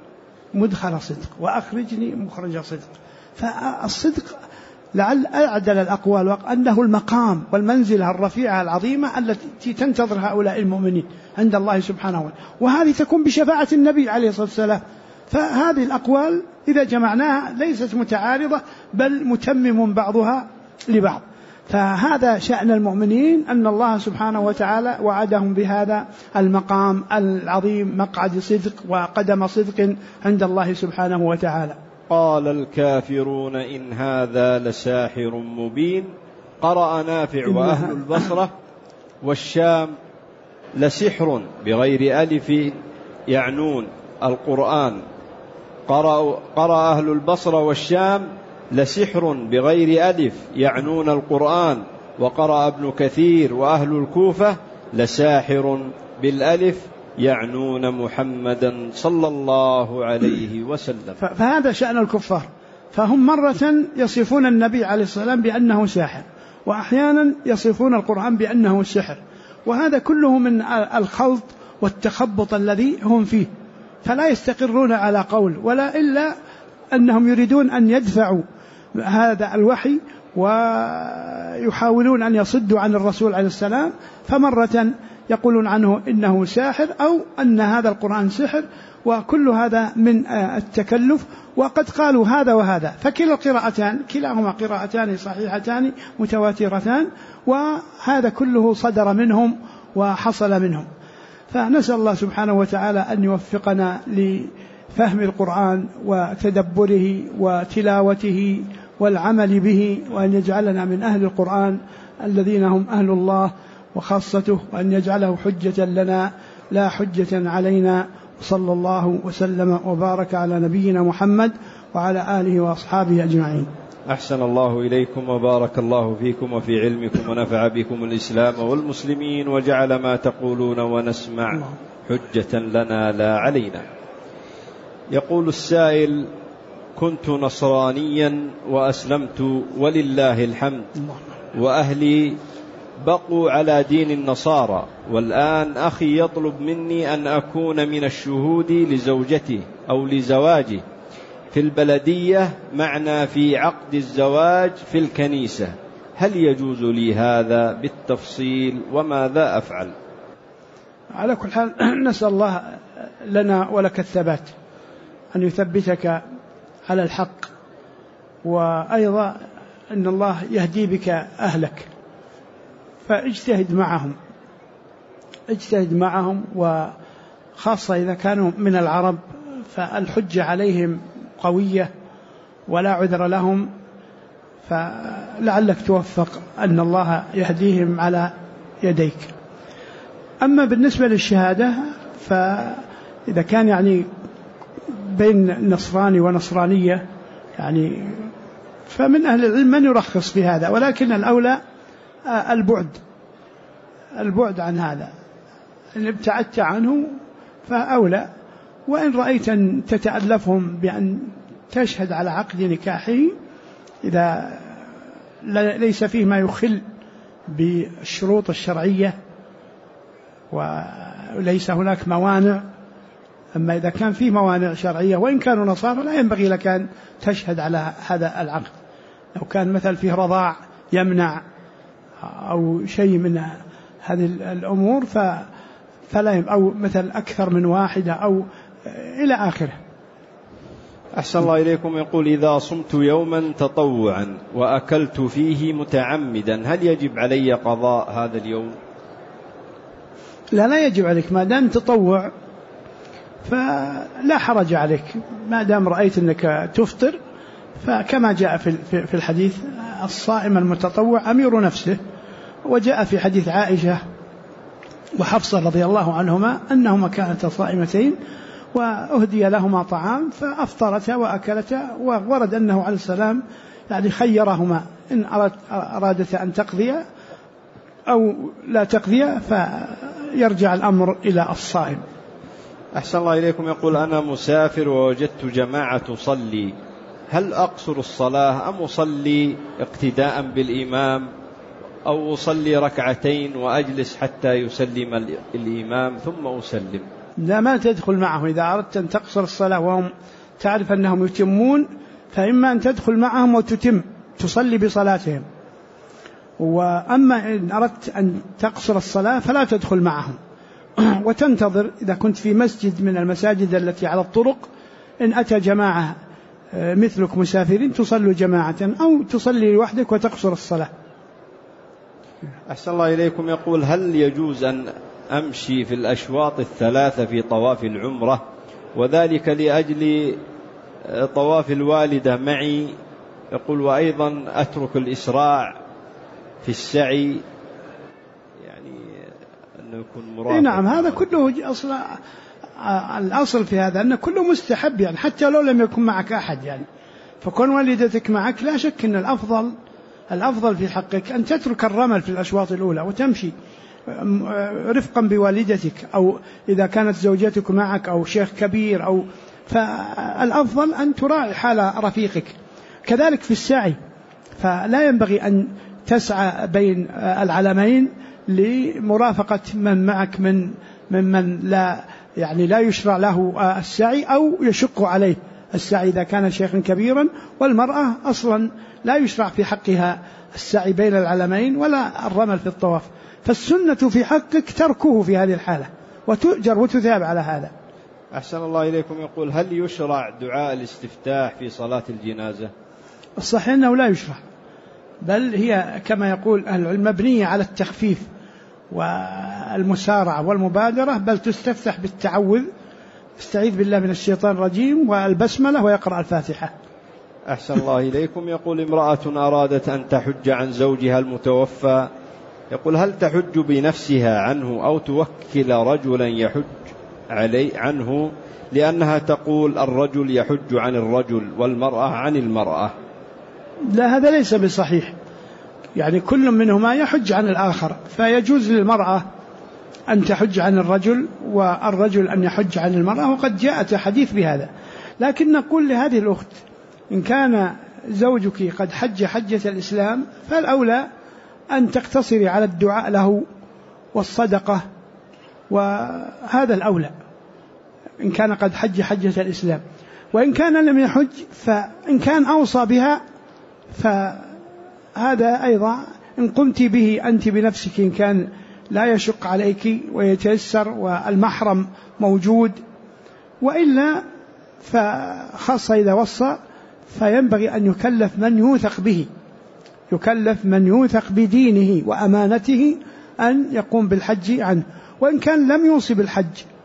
مدخل صدق وأخرجني مخرج صدق. فالصدق لعل أعدل الأقوال أنه المقام والمنزلة الرفيعة العظيمة التي تنتظر هؤلاء المؤمنين عند الله سبحانه وتعالى، وهذه تكون بشفاعة النبي عليه الصلاة والسلام. فهذه الأقوال إذا جمعناها ليست متعارضة بل متمم بعضها لبعض. فهذا شأن المؤمنين، أن الله سبحانه وتعالى وعدهم بهذا المقام العظيم، مقعد صدق وقدم صدق عند الله سبحانه وتعالى. قال الكافرون إن هذا لساحر مبين. قرأ نافع وأهل البصرة والشام لسحر بغير ألف يعنون القرآن. قرأ أهل البصرة والشام لسحر بغير ألف يعنون القرآن. وقرأ ابن كثير وأهل الكوفة لساحر بالألف يعنون محمدا صلى الله عليه وسلم. فهذا شأن الكفار، فهم مرة يصفون النبي عليه الصلاة والسلام بأنه ساحر، وأحيانا يصفون القرآن بأنه سحر، وهذا كله من الخلط والتخبط الذي هم فيه، فلا يستقرون على قول ولا إلا أنهم يريدون أن يدفعوا هذا الوحي ويحاولون أن يصدوا عن الرسول عليه السلام، فمرة يقولون عنه إنه ساحر أو أن هذا القرآن سحر، وكل هذا من التكلف. وقد قالوا هذا وهذا، فكلا القراءتان كلاهما قراءتان صحيحتان متواترتان، وهذا كله صدر منهم وحصل منهم. فنسأل الله سبحانه وتعالى أن يوفقنا لفهم القرآن وتدبره وتلاوته والعمل به، وأن يجعلنا من أهل القرآن الذين هم أهل الله وخاصته، وأن يجعله حجة لنا لا حجة علينا. صلى الله وسلم وبارك على نبينا محمد وعلى آله وأصحابه أجمعين. أحسن الله إليكم وبارك الله فيكم وفي علمكم ونفع بكم الإسلام والمسلمين، وجعل ما تقولون ونسمع حجة لنا لا علينا. يقول السائل: كنت نصرانيا وأسلمت ولله الحمد، وأهلي بقوا على دين النصارى، والآن أخي يطلب مني أن أكون من الشهود لزوجته أو لزواجه في البلدية معنا في عقد الزواج في الكنيسة، هل يجوز لي هذا بالتفصيل وماذا أفعل؟ على كل حال نسأل الله لنا ولك الثبات، أن يثبتك على الحق، وأيضا أن الله يهدي بك أهلك، فاجتهد معهم، وخاصة إذا كانوا من العرب فالحجة عليهم قوية ولا عذر لهم، فلعلك توفق أن الله يهديهم على يديك. أما بالنسبة للشهادة فإذا كان يعني بين نصراني ونصرانية يعني فمن أهل العلم من يرخص في هذا، ولكن الأولى البعد عن هذا، إن ابتعدت عنه فأولى. وإن رأيت أن تتألفهم بأن تشهد على عقد نكاحه إذا ليس فيه ما يخل بالشروط الشرعية وليس هناك موانع. أما إذا كان فيه موانع شرعية وإن كانوا نصارى لا ينبغي لك أن تشهد على هذا العقد. لو كان مثل فيه رضاع يمنع أو شيء من هذه الأمور فلا، أو مثل أكثر من واحدة أو إلى آخره. أحسن الله إليكم. يقول: إذا صمت يوما تطوعا وأكلت فيه متعمدا، هل يجب علي قضاء هذا اليوم؟ لا يجب عليك، ما دام تطوع فلا حرج عليك، ما دام رأيت أنك تفطر. فكما جاء في الحديث: الصائم المتطوع أمير نفسه. وجاء في حديث عائشة وحفصة رضي الله عنهما أنهما كانتا صائمتين وأهدي لهما طعام فأفطرتا وأكلتا، وورد أنه عليه السلام يعني خيرهما إن أرادتا أن تقضي أو لا تقضي، فيرجع الأمر إلى الصائم. أحسن الله إليكم. يقول: أنا مسافر ووجدت جماعة تصلي، هل أقصر الصلاة أم أصلي اقتداء بالإمام أو أصلي ركعتين وأجلس حتى يسلم الإمام ثم أسلم؟ لا، ما تدخل معه. إذا أردت أن تقصر الصلاة وهم تعرف أنهم يتمون، فإما أن تدخل معهم وتتم تصلي بصلاتهم، وأما إن أردت أن تقصر الصلاة فلا تدخل معهم وتنتظر إذا كنت في مسجد من المساجد التي على الطرق، إن أتى جماعة مثلك مسافرين تصلوا جماعة، أو تصلي لوحدك وتقصر الصلاة. أحسن الله إليكم. يقول: هل يجوز أن أمشي في الأشواط الثلاثة في طواف العمرة، وذلك لأجل طواف الوالدة معي؟ يقول: وأيضا أترك الإسراع في السعي، يعني أنه يكون مرافق. نعم، هذا كله الأصل في هذا أن كله مستحب، يعني حتى لو لم يكن معك أحد، يعني فكون والدتك معك لا شك أن الأفضل في حقك أن تترك الرمل في الأشواط الأولى وتمشي رفقا بوالدتك، أو إذا كانت زوجتك معك أو شيخ كبير، فالأفضل أن تراعي حال رفيقك. كذلك في السعي، فلا ينبغي أن تسعى بين العلمين لمرافقة من معك من لا يشرع له السعي أو يشق عليه السعي إذا كان شيخا كبيرا. والمرأة أصلا لا يشرع في حقها السعي بين العلمين ولا الرمل في الطواف، فالسنة في حقك تركه في هذه الحالة، وتؤجر وتثاب على هذا. أحسن الله إليكم. يقول: هل يشرع دعاء الاستفتاح في صلاة الجنازة؟ الصحيح أنه لا يشرع، بل هي كما يقول أهل العلم مبنية على التخفيف والمسارعة والمبادرة، بل تستفتح بالتعوذ، استعيذ بالله من الشيطان الرجيم، والبسملة، ويقرأ الفاتحة. أحسن الله إليكم. يقول: امرأة أرادت أن تحج عن زوجها المتوفى، يقول: هل تحج بنفسها عنه أو توكل رجلا يحج عنه، لأنها تقول الرجل يحج عن الرجل والمرأة عن المرأة؟ لا، هذا ليس بصحيح، يعني كل منهما يحج عن الآخر، فيجوز للمرأة أن تحج عن الرجل والرجل أن يحج عن المرأة، وقد جاءت حديث بهذا. لكن نقول لهذه الأخت: إن كان زوجك قد حج حجة الإسلام فالأولى أن تقتصري على الدعاء له والصدقة، وهذا الأولى إن كان قد حج حجة الإسلام. وإن كان لم يحج، فإن كان أوصى بها فهذا أيضا إن قمت به أنت بنفسك، إن كان لا يشق عليك ويتيسر والمحرم موجود. وإلا فخاصة إذا وصى فينبغي أن يكلف من يوثق به، يكلف من يوثق بدينه وأمانته أن يقوم بالحج عنه. وإن كان لم يوصي بالحج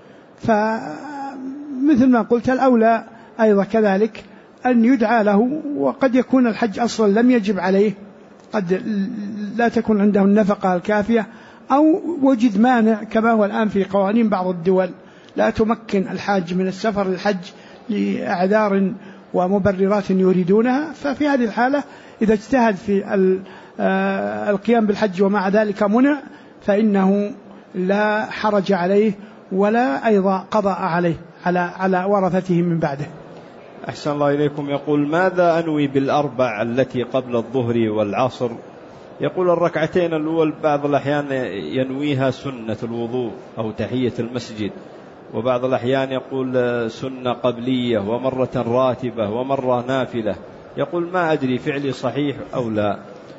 فمثل ما قلت الأولى أيضا كذلك أن يدعى له، وقد يكون الحج أصلا لم يجب عليه، قد لا تكون عنده النفقة الكافية، أو وجد مانع كما هو الآن في قوانين بعض الدول لا تمكن الحاج من السفر للحج لأعذار ومبررات يريدونها. ففي هذه الحالة إذا اجتهد في القيام بالحج ومع ذلك منع، فإنه لا حرج عليه ولا أيضا قضاء عليه على ورثته من بعده. أحسن الله إليكم. يقول: ماذا أنوي بالأربع التي قبل الظهر والعصر؟ يقول: الركعتين الأول بعض الأحيان ينويها سنة الوضوء أو تحية المسجد، وبعض الأحيان يقول سنة قبلية، ومرة راتبة، ومرة نافلة. يقول: ما أدري فعلي صحيح أو لا.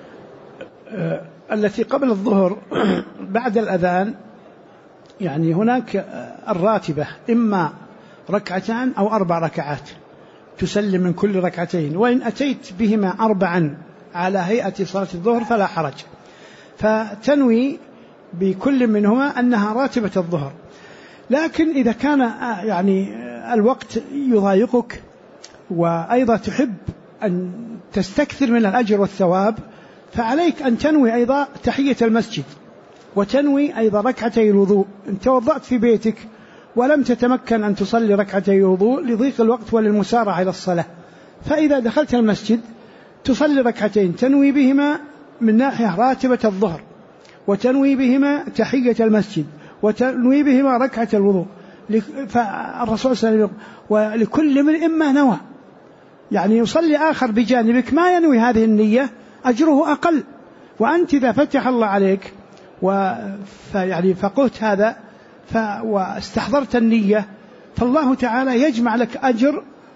التي قبل الظهر بعد الأذان، يعني هناك الراتبة إما ركعتان أو 4 ركعات تسلم من كل ركعتين، وإن أتيت بهما 4 على هيئة صلاة الظهر فلا حرج، فتنوي بكل منهما أنها راتبة الظهر. لكن إذا كان يعني الوقت يضايقك وأيضا تحب أن تستكثر من الأجر والثواب، فعليك أن تنوي أيضا تحية المسجد، وتنوي أيضا ركعتي الوضوء. إن توضأت في بيتك ولم تتمكن أن تصلي ركعتي الوضوء لضيق الوقت وللمسارعة إلى الصلاة، فإذا دخلت المسجد تصلي ركعتين تنوي بهما من ناحية راتبة الظهر، وتنوي بهما تحية المسجد، وتنوي بهما ركعة الوضوء. فالرسول صلى الله عليه وسلم: ولكل امرئ ما نوى، يعني يصلي آخر بجانبك ما ينوي هذه النية أجره أقل. وأنت إذا فتح الله عليك يعني فقهت هذا واستحضرت النية، فالله تعالى يجمع لك أجر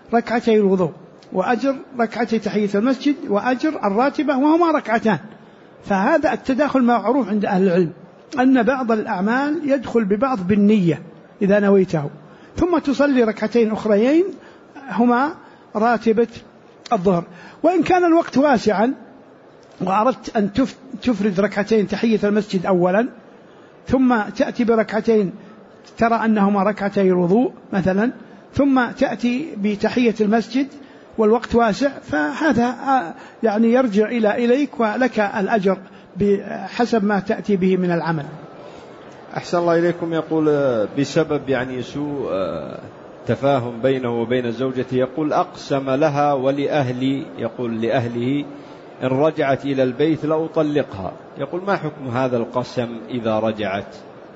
ركعتي الوضوء، وأجر ركعتي تحية المسجد، وأجر الراتبة وهما ركعتان. فهذا التداخل معروف عند أهل العلم، أن بعض الأعمال يدخل ببعض بالنية إذا نويته، ثم تصلي ركعتين أخريين هما راتبة الظهر. وإن كان الوقت واسعا وأردت أن تفرد ركعتين تحية المسجد أولا، ثم تأتي بركعتين ترى أنهما ركعتي الوضوء مثلا، ثم تأتي بتحية المسجد والوقت واسع، فهذا يعني يرجع إليك ولك الأجر بحسب ما تأتي به من العمل. أحسن الله إليكم. يقول بسبب يعني سوء تفاهم بينه وبين زوجته، يقول أقسم لها ولأهلي، يقول لأهله إن رجعت إلى البيت لأطلقها، يقول ما حكم هذا القسم إذا رجعت؟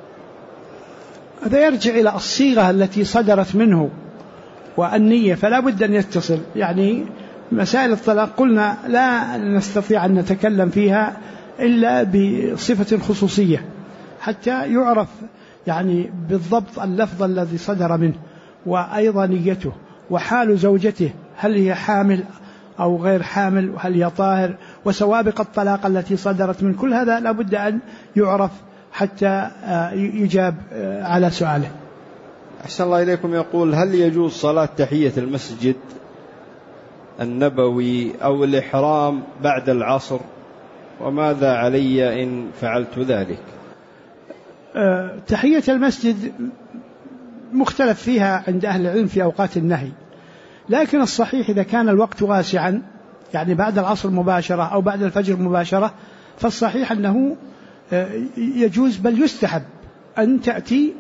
هذا يرجع إلى الصيغة التي صدرت منه والنية، فلا بد أن يتصل. يعني مسائل الطلاق قلنا لا نستطيع أن نتكلم فيها إلا بصفة خصوصية حتى يعرف يعني بالضبط اللفظ الذي صدر منه، وأيضا نيته، وحال زوجته، هل هي حامل أو غير حامل، وهل هي طاهر، وسوابق الطلاق التي صدرت من كل هذا لا بد أن يعرف حتى يجاب على سؤاله. أحسن الله إليكم. يقول هل يجوز صلاة تحية المسجد النبوي أو الإحرام بعد العصر، وماذا علي إن فعلت ذلك؟ تحية المسجد مختلف فيها عند أهل العلم في أوقات النهي، لكن الصحيح إذا كان الوقت واسعا يعني بعد العصر مباشرة أو بعد الفجر مباشرة، فالصحيح أنه يجوز بل يستحب أن تأتي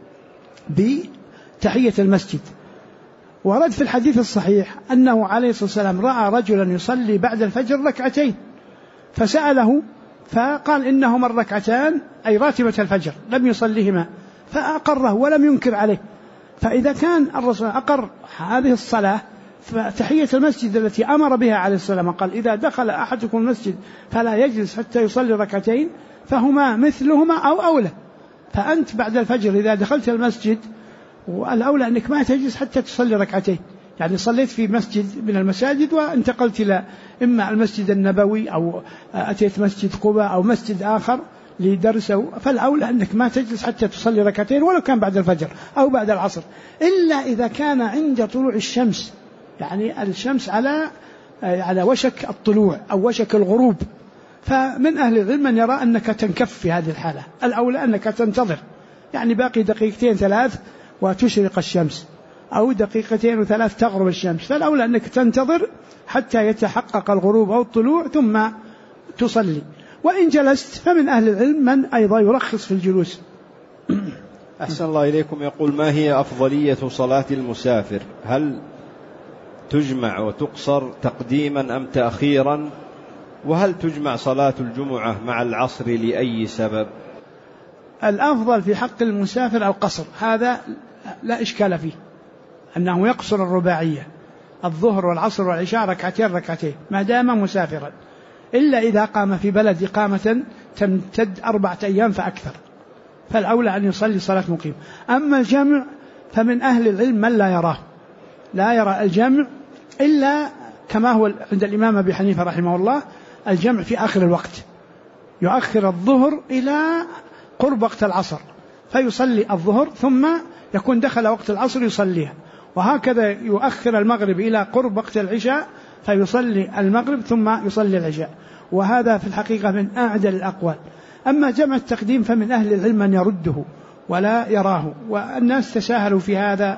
بتحية المسجد. ورد في الحديث الصحيح أنه عليه الصلاة والسلام رأى رجلا يصلي بعد الفجر ركعتين فسأله فقال إنهما الركعتان أي راتبة الفجر لم يصليهما، فأقره ولم ينكر عليه. فإذا كان الرسول أقر هذه الصلاة، فتحية المسجد التي أمر بها عليه السلام قال إذا دخل أحدكم المسجد فلا يجلس حتى يصلي ركعتين، فهما مثلهما أو أولى. فأنت بعد الفجر إذا دخلت المسجد والأولى أنك ما تجلس حتى تصلي ركعتين، يعني صليت في مسجد من المساجد وانتقلت إلى إما المسجد النبوي أو أتيت مسجد قباء أو مسجد آخر لدرس، فالأولى أنك ما تجلس حتى تصلي ركعتين ولو كان بعد الفجر أو بعد العصر، إلا إذا كان عند طلوع الشمس، يعني الشمس على وشك الطلوع أو وشك الغروب. فمن أهل العلم من يرى أنك تنكف في هذه الحالة، الأولى أنك تنتظر، يعني باقي دقيقتين ثلاث وتشرق الشمس، أو دقيقتين وثلاث تغرب الشمس، فالأولى أنك تنتظر حتى يتحقق الغروب أو الطلوع ثم تصلي. وإن جلست فمن أهل العلم من أيضا يرخص في الجلوس. أحسن الله إليكم. يقول ما هي أفضلية صلاة المسافر؟ هل تجمع وتقصر تقديما أم تأخيرا؟ وهل تجمع صلاة الجمعة مع العصر لأي سبب؟ الأفضل في حق المسافر القصر، هذا لا إشكال فيه، أنه يقصر الرباعية الظهر والعصر والعشاء ركعتين ما دام مسافرا، إلا إذا قام في بلد إقامة تمتد 4 أيام فأكثر، فالأولى أن يصلي صلاة مقيم. أما الجمع فمن أهل العلم من لا يرى الجمع إلا كما هو عند الإمام أبي حنيفة رحمه الله، الجمع في آخر الوقت، يؤخر الظهر إلى قرب وقت العصر فيصلي الظهر ثم يكون دخل وقت العصر يصليها، وهكذا يؤخر المغرب إلى قرب وقت العشاء فيصلي المغرب ثم يصلي العشاء، وهذا في الحقيقة من أعدل الأقوال. أما جمع التقديم فمن أهل العلم من يرده ولا يراه، والناس تساهلوا في هذا،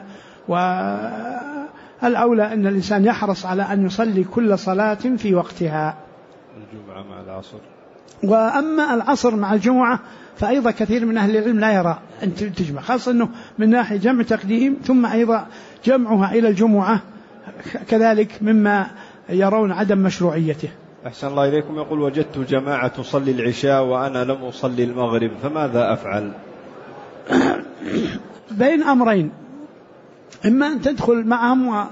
والأولى أن الإنسان يحرص على أن يصلي كل صلاة في وقتها. الجمعة مع العصر. وأما العصر مع الجمعة فأيضا كثير من أهل العلم لا يرى أن تجمع، خاصة أنه من ناحية جمع تقديم ثم أيضا جمعها إلى الجمعة كذلك مما يرون عدم مشروعيته. أحسن الله إليكم. يقول وجدت جماعة تصلي العشاء وأنا لم أصلي المغرب، فماذا أفعل؟ بين أمرين، إما أن تدخل معهم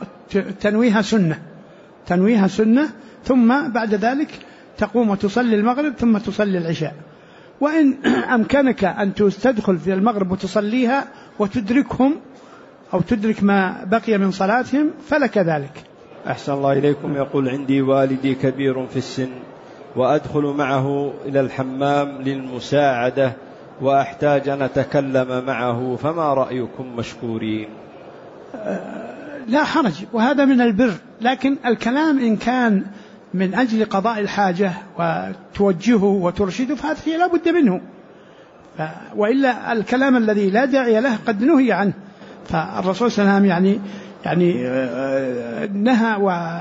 تنويها سنة ثم بعد ذلك تقوم وتصلي المغرب ثم تصلي العشاء، وإن أمكنك أن تدخل في المغرب وتصليها وتدركهم أو تدرك ما بقي من صلاتهم فلك ذلك. أحسن الله إليكم. يقول: عندي والدي كبير في السن وأدخل معه إلى الحمام للمساعدة وأحتاج أن أتكلم معه، فما رأيكم مشكورين؟ لا حرج، وهذا من البر، لكن الكلام إن كان من أجل قضاء الحاجة وتوجهه وترشده فهذا لا بد منه، وإلا الكلام الذي لا داعي له قد نهي عنه. فالرسول صلى الله عليه وسلم يعني نهى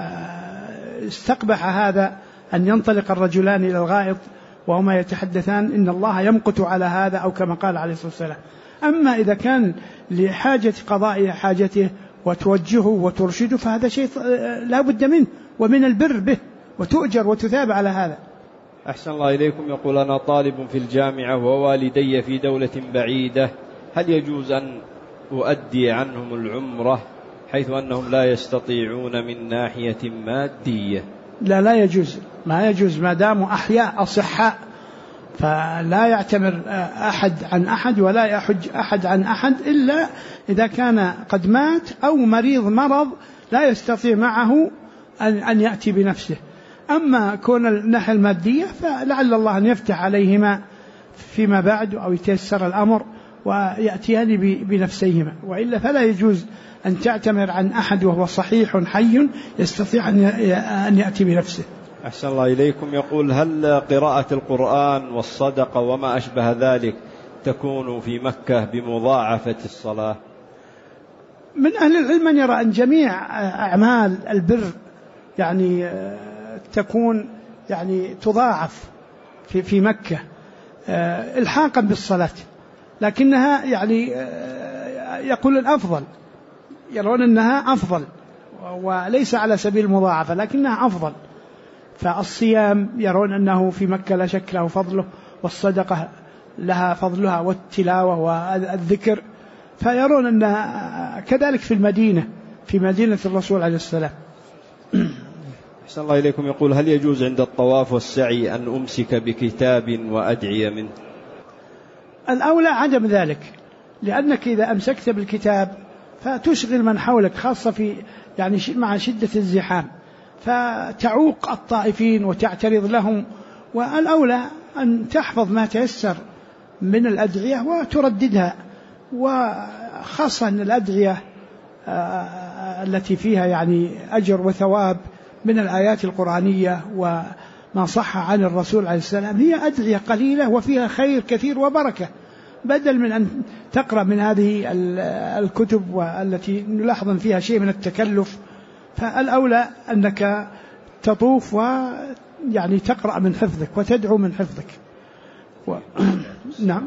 واستقبح هذا أن ينطلق الرجلان إلى الغائط وهما يتحدثان إن الله يمقت على هذا، أو كما قال عليه الصلاة والسلام. أما إذا كان لحاجة قضاء حاجته وتوجهه وترشده فهذا شيء لا بد منه ومن البر به، وتؤجر وتثاب على هذا. أحسن الله إليكم. يقول: أنا طالب في الجامعة ووالدي في دولة بعيدة، هل يجوز أن أؤدي عنهم العمرة حيث أنهم لا يستطيعون من ناحية مادية؟ لا يجوز، ما يجوز ما داموا أحياء أصحاء، فلا يعتمر أحد عن أحد ولا يحج أحد عن أحد إلا إذا كان قد مات أو مريض مرض لا يستطيع معه أن يأتي بنفسه. أما كون الناحية المادية فلعل الله أن يفتح عليهما فيما بعد أو يتيسر الأمر ويأتيان بنفسيهما، وإلا فلا يجوز أن تعتمر عن أحد وهو صحيح حي يستطيع أن يأتي بنفسه. أحسن الله إليكم. يقول: هل قراءة القرآن والصدقة وما أشبه ذلك تكون في مكة بمضاعفة الصلاة؟ من أهل العلم من يرى أن جميع أعمال البر يعني تكون يعني تضاعف في مكة الحاقا بالصلاة، لكنها يعني يقول الأفضل، يرون أنها أفضل وليس على سبيل المضاعفة لكنها أفضل. فالصيام يرون أنه في مكة لا شك له فضله، والصدقة لها فضلها، والتلاوة والذكر، فيرون أنها كذلك في المدينة، في مدينة الرسول عليه السلام. أحسن الله إليكم. يقول: هل يجوز عند الطواف والسعي أن أمسك بكتاب وأدعي منه؟ الأولى عدم ذلك، لأنك إذا أمسكت بالكتاب فتشغل من حولك، خاصة في يعني مع شدة الزحام، فتعوق الطائفين وتعترض لهم. والأولى أن تحفظ ما تيسر من الأدعية وترددها، وخاصة أن الأدعية التي فيها يعني أجر وثواب من الآيات القرآنية وما صح عن الرسول عليه السلام هي أدعية قليلة وفيها خير كثير وبركة، بدل من أن تقرأ من هذه الكتب والتي نلاحظ فيها شيء من التكلف. فالأولى أنك تطوف ويعني تقرأ من حفظك وتدعو من حفظك. نعم.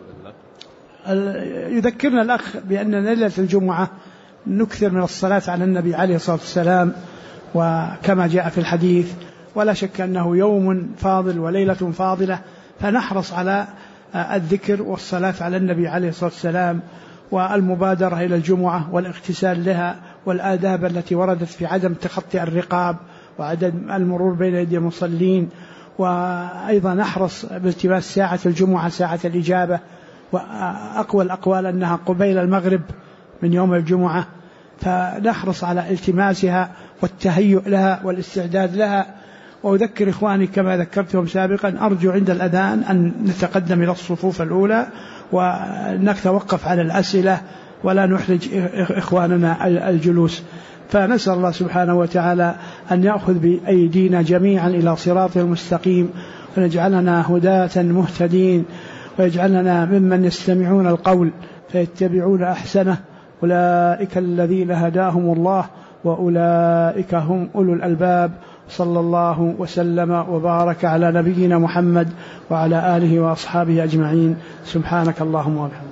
يذكرنا الأخ بأن ليلة الجمعة نكثر من الصلاة على النبي عليه الصلاة والسلام، وكما جاء في الحديث، ولا شك أنه يوم فاضل وليلة فاضلة، فنحرص على الذكر والصلاة على النبي عليه الصلاة والسلام، والمبادرة إلى الجمعة والاغتسال لها، والآداب التي وردت في عدم تخطي الرقاب وعدم المرور بين يدي المصلين، وأيضا نحرص بالتماس ساعة الجمعة ساعة الإجابة، وأقوى الأقوال أنها قبيل المغرب من يوم الجمعة، فنحرص على التماسها والتهيؤ لها والاستعداد لها. وأذكر إخواني كما ذكرتهم سابقا، أرجو عند الأذان أن نتقدم إلى الصفوف الأولى ونتوقف على الأسئلة ولا نحرج إخواننا الجلوس. فنسأل الله سبحانه وتعالى أن يأخذ بأيدينا جميعا إلى صراط المستقيم، ونجعلنا هداة مهتدين، ويجعلنا ممن يستمعون القول فيتبعون أحسنه. أولئك الذين هداهم الله وأولئك هم أولو الألباب. صلى الله وسلم وبارك على نبينا محمد وعلى آله وأصحابه أجمعين. سبحانك اللهم وبحمدك.